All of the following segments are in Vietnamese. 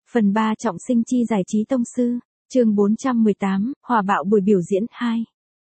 Phần 3 trọng sinh chi giải trí tông sư, chương 418, hòa bạo buổi biểu diễn 2.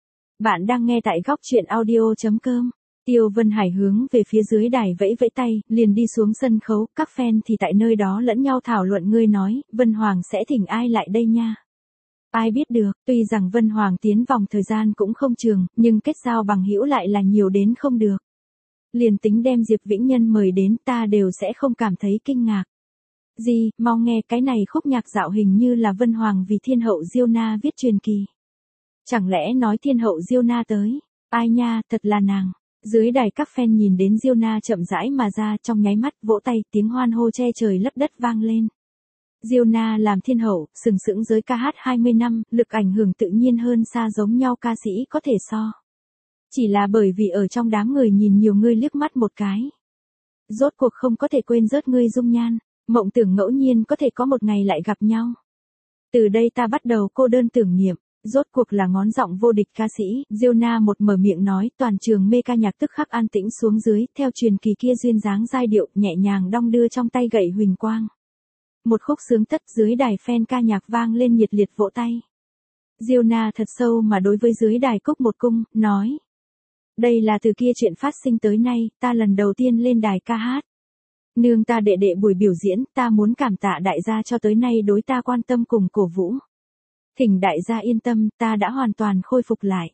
Bạn đang nghe tại góc truyện audio.com. Tiêu Vân Hải hướng về phía dưới đài vẫy vẫy tay, liền đi xuống sân khấu, các fan thì tại nơi đó lẫn nhau thảo luận ngươi nói, Vân Hoàng sẽ thỉnh ai lại đây nha. Ai biết được, tuy rằng Vân Hoàng tiến vòng thời gian cũng không trường, nhưng kết giao bằng hữu lại là nhiều đến không được. Liền tính đem Diệp Vĩnh Nhân mời đến ta đều sẽ không cảm thấy kinh ngạc. Gì, mau nghe cái này khúc nhạc dạo hình như là Vân Hoàng vì thiên hậu Diêu Na viết truyền kỳ. Chẳng lẽ nói thiên hậu Diêu Na tới? Ai nha, thật là nàng. Dưới đài các fan nhìn đến Diêu Na chậm rãi mà ra trong nháy mắt vỗ tay tiếng hoan hô che trời lấp đất vang lên. Diêu Na làm thiên hậu, sừng sững giới ca hát 20 năm, lực ảnh hưởng tự nhiên hơn xa giống nhau ca sĩ có thể so. Chỉ là bởi vì ở trong đám người nhìn nhiều người liếc mắt một cái. Rốt cuộc không có thể quên rớt ngươi dung nhan. Mộng tưởng ngẫu nhiên có thể có một ngày lại gặp nhau. Từ đây ta bắt đầu cô đơn tưởng niệm, rốt cuộc là ngón giọng vô địch ca sĩ, Diêu Na một mở miệng nói, toàn trường mê ca nhạc tức khắc an tĩnh xuống dưới, theo truyền kỳ kia duyên dáng giai điệu, nhẹ nhàng đong đưa trong tay gậy huỳnh quang. Một khúc sướng tất dưới đài fan ca nhạc vang lên nhiệt liệt vỗ tay. Diêu Na thật sâu mà đối với dưới đài cúc một cung, nói. Đây là từ kia chuyện phát sinh tới nay, ta lần đầu tiên lên đài ca hát. Nương ta đệ đệ buổi biểu diễn, ta muốn cảm tạ đại gia cho tới nay đối ta quan tâm cùng cổ vũ. Thỉnh đại gia yên tâm, ta đã hoàn toàn khôi phục lại.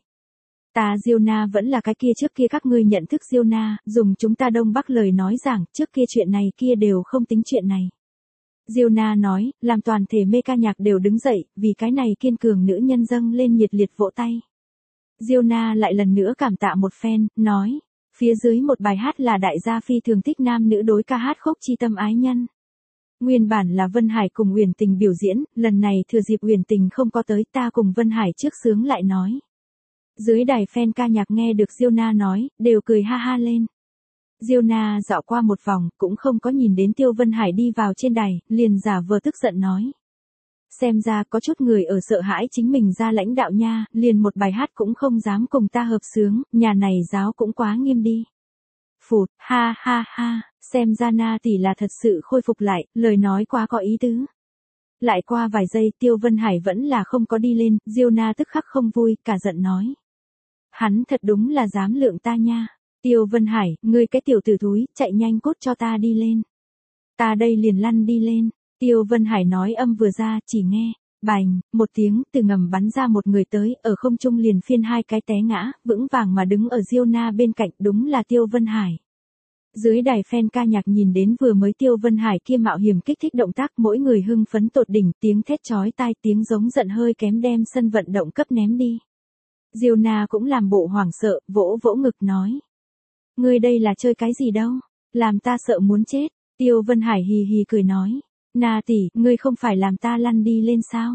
Ta Diêu Na vẫn là cái kia trước kia các ngươi nhận thức Diêu Na, dùng chúng ta Đông Bắc lời nói rằng, trước kia chuyện này kia đều không tính chuyện này. Diêu Na nói, làm toàn thể mê ca nhạc đều đứng dậy, vì cái này kiên cường nữ nhân dâng lên nhiệt liệt vỗ tay. Diêu Na lại lần nữa cảm tạ một fan, nói. Phía dưới một bài hát là đại gia phi thường thích nam nữ đối ca hát khúc chi tâm ái nhân. Nguyên bản là Vân Hải cùng Uyển Tình biểu diễn, lần này thừa dịp Uyển Tình không có tới ta cùng Vân Hải trước sướng lại nói. Dưới đài fan ca nhạc nghe được Diêu Na nói, đều cười ha ha lên. Diêu Na dạo qua một vòng, cũng không có nhìn đến Tiêu Vân Hải đi vào trên đài, liền giả vờ tức giận nói. Xem ra có chút người ở sợ hãi chính mình ra lãnh đạo nha, liền một bài hát cũng không dám cùng ta hợp sướng, nhà này giáo cũng quá nghiêm đi. Phụt, ha ha ha, xem ra Na tỷ là thật sự khôi phục lại, lời nói quá có ý tứ. Lại qua vài giây Tiêu Vân Hải vẫn là không có đi lên, Diêu Na tức khắc không vui, cả giận nói. Hắn thật đúng là dám lượng ta nha. Tiêu Vân Hải, ngươi cái tiểu tử thúi, chạy nhanh cút cho ta đi lên. Ta đây liền lăn đi lên. Tiêu Vân Hải nói âm vừa ra, chỉ nghe, bành, một tiếng, từ ngầm bắn ra một người tới, ở không trung liền phiên hai cái té ngã, vững vàng mà đứng ở Diêu Na bên cạnh, đúng là Tiêu Vân Hải. Dưới đài fan ca nhạc nhìn đến vừa mới Tiêu Vân Hải kia mạo hiểm kích thích động tác, mỗi người hưng phấn tột đỉnh, tiếng thét chói tai, tiếng giống giận hơi kém đem sân vận động cấp ném đi. Diêu Na cũng làm bộ hoảng sợ, vỗ vỗ ngực nói. Ngươi đây là chơi cái gì đâu, làm ta sợ muốn chết. Tiêu Vân Hải hì hì cười nói. Na tỷ, ngươi không phải làm ta lăn đi lên sao?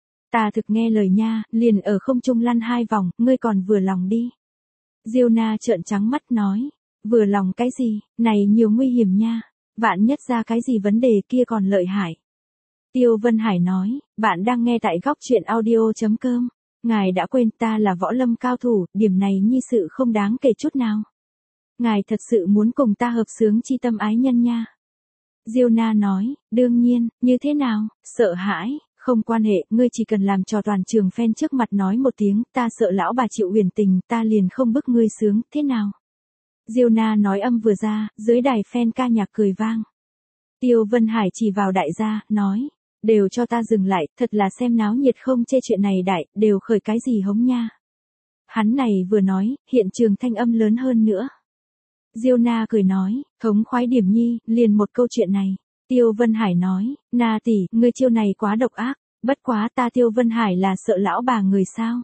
Ta thực nghe lời nha, liền ở không trung lăn 2 vòng, ngươi còn vừa lòng đi. Diêu Na trợn trắng mắt nói, vừa lòng cái gì, này nhiều nguy hiểm nha, vạn nhất ra cái gì vấn đề kia còn lợi hại. Tiêu Vân Hải nói, bạn đang nghe tại góc truyện audio.com, ngài đã quên ta là võ lâm cao thủ, điểm này nhi sự không đáng kể chút nào. Ngài thật sự muốn cùng ta hợp sướng chi tâm ái nhân nha. Diêu Na nói, đương nhiên, như thế nào, sợ hãi, không quan hệ, ngươi chỉ cần làm cho toàn trường fan trước mặt nói một tiếng, ta sợ lão bà chịu Uyển Tình, ta liền không bức ngươi sướng, thế nào? Diêu Na nói âm vừa ra, dưới đài fan ca nhạc cười vang. Tiêu Vân Hải chỉ vào đại gia, nói, đều cho ta dừng lại, thật là xem náo nhiệt không chê chuyện này đại, đều khởi cái gì hống nha. Hắn này vừa nói, hiện trường thanh âm lớn hơn nữa. Diêu Na cười nói, thống khoái điểm nhi, liền một câu chuyện này. Tiêu Vân Hải nói, Na tỷ, ngươi chiêu này quá độc ác, bất quá ta Tiêu Vân Hải là sợ lão bà người sao.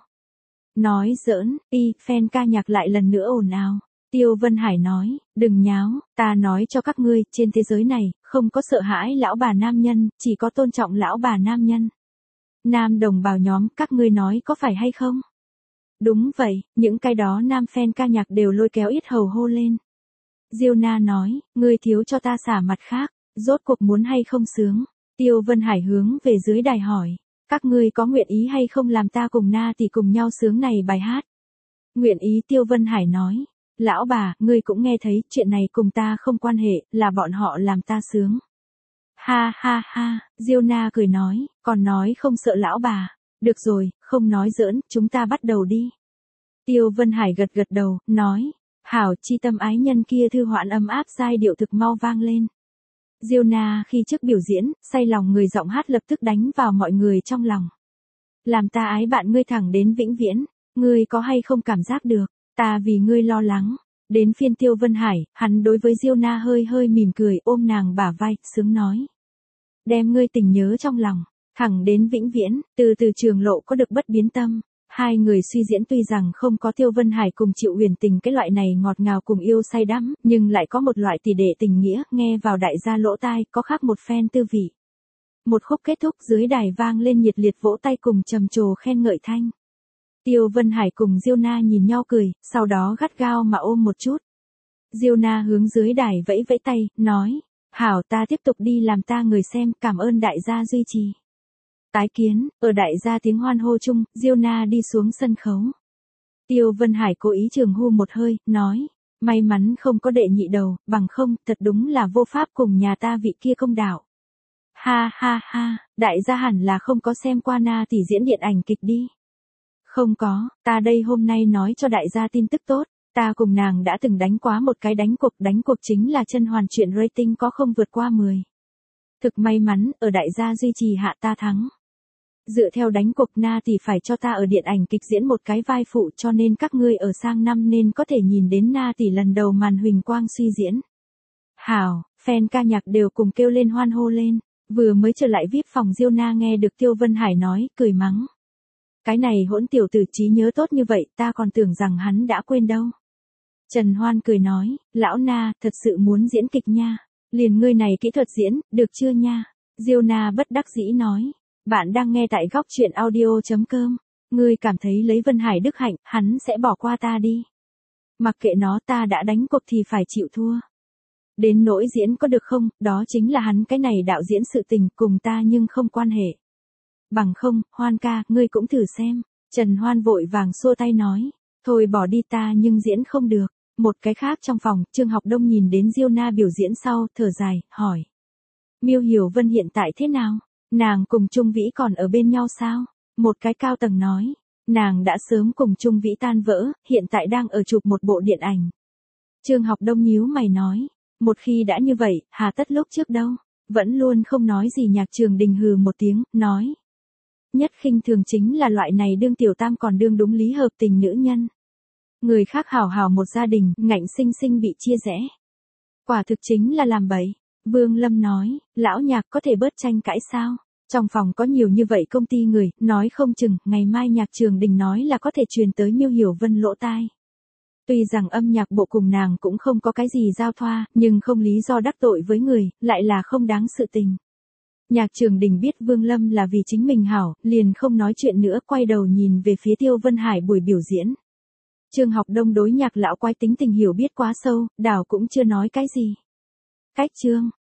Nói giỡn, fan ca nhạc lại lần nữa ồn ào. Tiêu Vân Hải nói, đừng nháo, ta nói cho các ngươi, trên thế giới này, không có sợ hãi lão bà nam nhân, chỉ có tôn trọng lão bà nam nhân. Nam đồng bào nhóm, các ngươi nói có phải hay không? Đúng vậy, những cái đó nam fan ca nhạc đều lôi kéo yết hầu hô lên. Diêu Na nói, ngươi thiếu cho ta xả mặt khác, rốt cuộc muốn hay không sướng. Tiêu Vân Hải hướng về dưới đài hỏi, các ngươi có nguyện ý hay không làm ta cùng Na tỷ cùng nhau sướng này bài hát? Nguyện ý. Tiêu Vân Hải nói, lão bà, ngươi cũng nghe thấy, chuyện này cùng ta không quan hệ, là bọn họ làm ta sướng. Ha ha ha, Diêu Na cười nói, còn nói không sợ lão bà. Được rồi, không nói giỡn, chúng ta bắt đầu đi. Tiêu Vân Hải gật gật đầu, nói, hảo, chi tâm ái nhân kia thư hoạn ấm áp giai điệu thực mau vang lên. Diêu Na khi trước biểu diễn, say lòng người giọng hát lập tức đánh vào mọi người trong lòng. Làm ta ái bạn ngươi thẳng đến vĩnh viễn, ngươi có hay không cảm giác được, ta vì ngươi lo lắng. Đến phiên Tiêu Vân Hải, hắn đối với Diêu Na hơi hơi mỉm cười ôm nàng bả vai, sướng nói. Đem ngươi tình nhớ trong lòng, thẳng đến vĩnh viễn, từ Trường Lộ có được bất biến tâm. Hai người suy diễn tuy rằng không có Tiêu Vân Hải cùng Triệu Huyền Tình cái loại này ngọt ngào cùng yêu say đắm, nhưng lại có một loại tỷ đệ tình nghĩa, nghe vào đại gia lỗ tai, có khác một phen tư vị. Một khúc kết thúc dưới đài vang lên nhiệt liệt vỗ tay cùng trầm trồ khen ngợi thanh. Tiêu Vân Hải cùng Diêu Na nhìn nhau cười, sau đó gắt gao mà ôm một chút. Diêu Na hướng dưới đài vẫy vẫy tay, nói, hảo ta tiếp tục đi làm ta người xem, cảm ơn đại gia duy trì. Tái kiến, ở đại gia tiếng hoan hô chung, Diêu Na đi xuống sân khấu. Tiêu Vân Hải cố ý trường hô một hơi, nói, may mắn không có đệ nhị đầu, bằng không, thật đúng là vô pháp cùng nhà ta vị kia công đạo. Ha ha ha, đại gia hẳn là không có xem qua Na tỷ diễn điện ảnh kịch đi. Không có, ta đây hôm nay nói cho đại gia tin tức tốt, ta cùng nàng đã từng đánh quá một cái đánh cuộc chính là chân hoàn chuyện rating có không vượt qua 10. Thực may mắn, ở đại gia duy trì hạ ta thắng. Dựa theo đánh cuộc Na tỷ phải cho ta ở điện ảnh kịch diễn một cái vai phụ cho nên các ngươi ở sang năm nên có thể nhìn đến Na tỷ lần đầu màn huỳnh quang suy diễn. Hảo, fan ca nhạc đều cùng kêu lên hoan hô lên, vừa mới trở lại VIP phòng Diêu Na nghe được Tiêu Vân Hải nói, cười mắng. Cái này hỗn tiểu tử trí nhớ tốt như vậy, ta còn tưởng rằng hắn đã quên đâu. Trần Hoan cười nói, lão Na, thật sự muốn diễn kịch nha, liền ngươi này kỹ thuật diễn, được chưa nha? Diêu Na bất đắc dĩ nói. Bạn đang nghe tại góc truyện audio.com. Ngươi cảm thấy lấy Vân Hải đức hạnh, hắn sẽ bỏ qua ta đi. Mặc kệ nó, ta đã đánh cuộc thì phải chịu thua. Đến nỗi diễn có được không, đó chính là hắn cái này đạo diễn sự tình cùng ta nhưng không quan hệ. Bằng không, Hoan ca, ngươi cũng thử xem. Trần Hoan vội vàng xua tay nói. Thôi bỏ đi ta nhưng diễn không được. Một cái khác trong phòng, Trương Học Đông nhìn đến Diêu Na biểu diễn sau, thở dài, hỏi. Miêu Hiểu Vân hiện tại thế nào? Nàng cùng Trung Vĩ còn ở bên nhau sao? Một cái cao tầng nói. Nàng đã sớm cùng Trung Vĩ tan vỡ, hiện tại đang ở chụp một bộ điện ảnh. Trương Học Đông nhíu mày nói. Một khi đã như vậy, hà tất lúc trước đâu? Vẫn luôn không nói gì. Nhạc Trường Đình hừ một tiếng, nói. Nhất khinh thường chính là loại này đương tiểu tam còn đương đúng lý hợp tình nữ nhân. Người khác hảo hảo một gia đình, ngạnh sinh sinh bị chia rẽ. Quả thực chính là làm bậy. Vương Lâm nói, lão Nhạc có thể bớt tranh cãi sao? Trong phòng có nhiều như vậy công ty người, nói không chừng, ngày mai Nhạc Trường Đình nói là có thể truyền tới Miêu Hiểu Vân lỗ tai. Tuy rằng âm nhạc bộ cùng nàng cũng không có cái gì giao thoa, nhưng không lý do đắc tội với người, lại là không đáng sự tình. Nhạc Trường Đình biết Vương Lâm là vì chính mình hảo, liền không nói chuyện nữa, quay đầu nhìn về phía Tiêu Vân Hải buổi biểu diễn. Trương Học Đông đối Nhạc lão quái tính tình hiểu biết quá sâu, đảo cũng chưa nói cái gì. Cách chương